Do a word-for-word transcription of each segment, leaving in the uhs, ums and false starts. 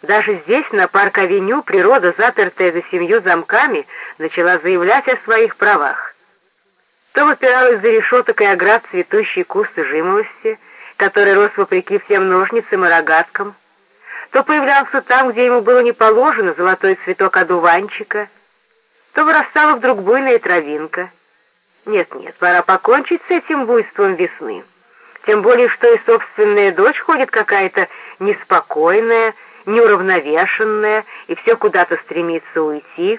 Даже здесь, на Парк-авеню, природа, запертая за семью замками, начала заявлять о своих правах. То выпирал из-за решеток и оград цветущий куст жимолости, который рос вопреки всем ножницам и рогаткам, то появлялся там, где ему было не положено, золотой цветок одуванчика, то вырастала вдруг буйная травинка. Нет-нет, пора покончить с этим буйством весны. Тем более, что и собственная дочь ходит какая-то неспокойная, неуравновешенная, и все куда-то стремится уйти.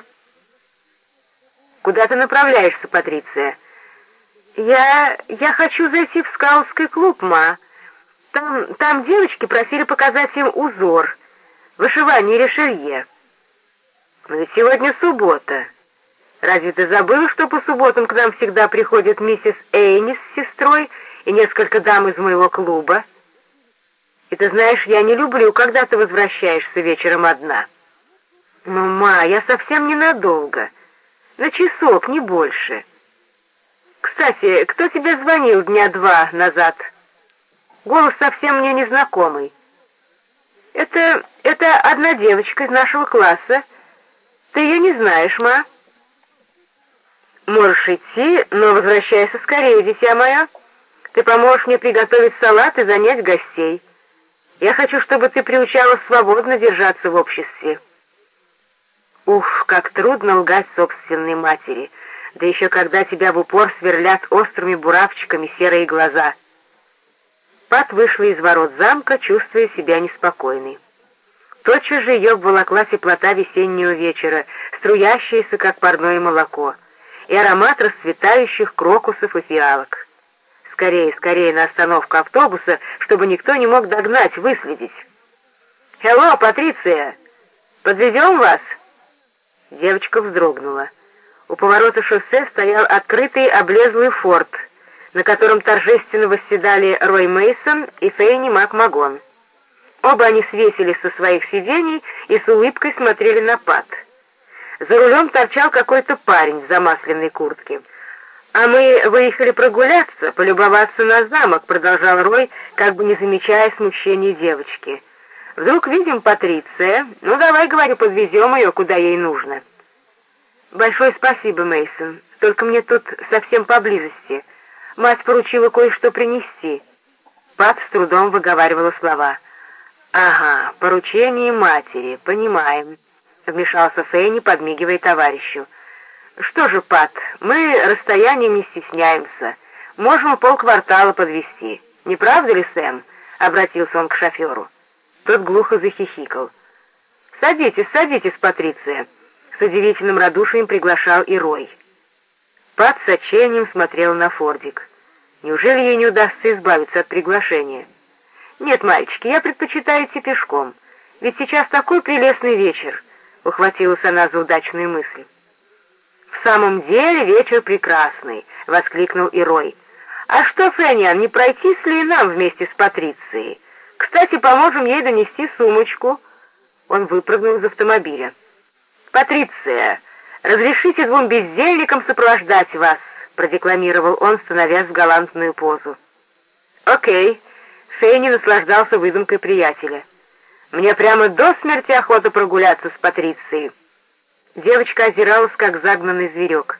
«Куда ты направляешься, Патриция?» «Я... я хочу зайти в скаутский клуб, ма. Там, там девочки просили показать им узор, вышивание решелье. Но ведь сегодня суббота. Разве ты забыла, что по субботам к нам всегда приходит миссис Эйни с сестрой и несколько дам из моего клуба? И ты знаешь, я не люблю, когда ты возвращаешься вечером одна». «Ну, ма, я совсем ненадолго. На часок, не больше. Кстати, кто тебе звонил дня два назад? Голос совсем мне незнакомый». «Это... это одна девочка из нашего класса. Ты ее не знаешь, ма?» «Можешь идти, но возвращайся скорее, дитя мое. Ты поможешь мне приготовить салат и занять гостей. Я хочу, чтобы ты приучала свободно держаться в обществе». Ух, как трудно лгать собственной матери, да еще когда тебя в упор сверлят острыми буравчиками серые глаза. Пат вышла из ворот замка, чувствуя себя неспокойной. Тотчас же ее обволокла теплота весеннего вечера, струящаяся, как парное молоко, и аромат расцветающих крокусов и фиалок. Скорее, скорее на остановку автобуса, чтобы никто не мог догнать, выследить. «Хелло, Патриция! Подвезем вас?» Девочка вздрогнула. У поворота шоссе стоял открытый облезлый форт, на котором торжественно восседали Рой Мейсон и Фейни Макмагон. Оба они свесились со своих сидений и с улыбкой смотрели на Пат. За рулем торчал какой-то парень в замасленной куртке. «А мы выехали прогуляться, полюбоваться на замок», — продолжал Рой, как бы не замечая смущения девочки. «Вдруг видим Патриция? Ну, давай, говорю, подвезем ее, куда ей нужно». «Большое спасибо, Мейсон. Только мне тут совсем поблизости. Мать поручила кое-что принести». Пат с трудом выговаривала слова. «Ага, поручение матери, понимаем», — вмешался Фейни, подмигивая товарищу. «Что же, Пат, мы расстоянием не стесняемся. Можем полквартала подвезти. Не правда ли, Сэм?» — обратился он к шоферу. Тот глухо захихикал. «Садитесь, садитесь, Патриция», — с удивительным радушием приглашал и Рой. Пат с отчаянием смотрел на фордик. Неужели ей не удастся избавиться от приглашения? «Нет, мальчики, я предпочитаю идти пешком. Ведь сейчас такой прелестный вечер», — ухватилась она за удачную мысль. «В самом деле вечер прекрасный», — воскликнул и Рой. «А что, Фэниан, не пройтись ли и нам вместе с Патрицией? Кстати, поможем ей донести сумочку». Он выпрыгнул из автомобиля. «Патриция, разрешите двум бездельникам сопровождать вас», — продекламировал он, становясь в галантную позу. «Окей», — Фейни наслаждался выдумкой приятеля. «Мне прямо до смерти охота прогуляться с Патрицией». Девочка озиралась, как загнанный зверек.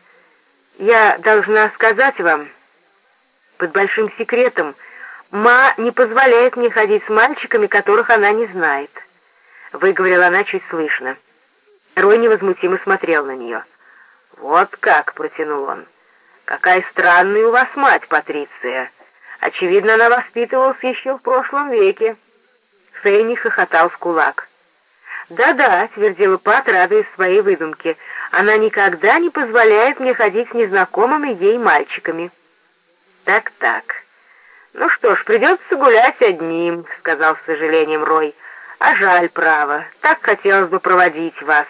«Я должна сказать вам, под большим секретом, ма не позволяет мне ходить с мальчиками, которых она не знает», — выговорила она чуть слышно. Рой невозмутимо смотрел на нее. «Вот как», — протянул он, — «какая странная у вас мать, Патриция. Очевидно, она воспитывалась еще в прошлом веке». Фейни хохотал в кулак. «Да-да», — твердила Пат, радуясь своей выдумке, — «она никогда не позволяет мне ходить с незнакомыми ей мальчиками». «Так-так. Ну что ж, придется гулять одним», — сказал с сожалением Рой. «А жаль, право, так хотелось бы проводить вас».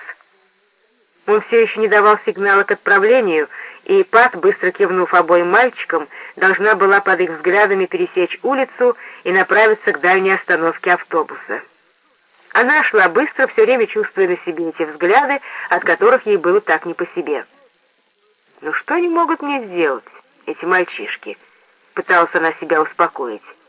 Он все еще не давал сигнала к отправлению, и Пат, быстро кивнув обоим мальчикам, должна была под их взглядами пересечь улицу и направиться к дальней остановке автобуса. Она шла быстро, все время чувствуя на себе эти взгляды, от которых ей было так не по себе. «Ну что они могут мне сделать, эти мальчишки?» — пыталась она себя успокоить.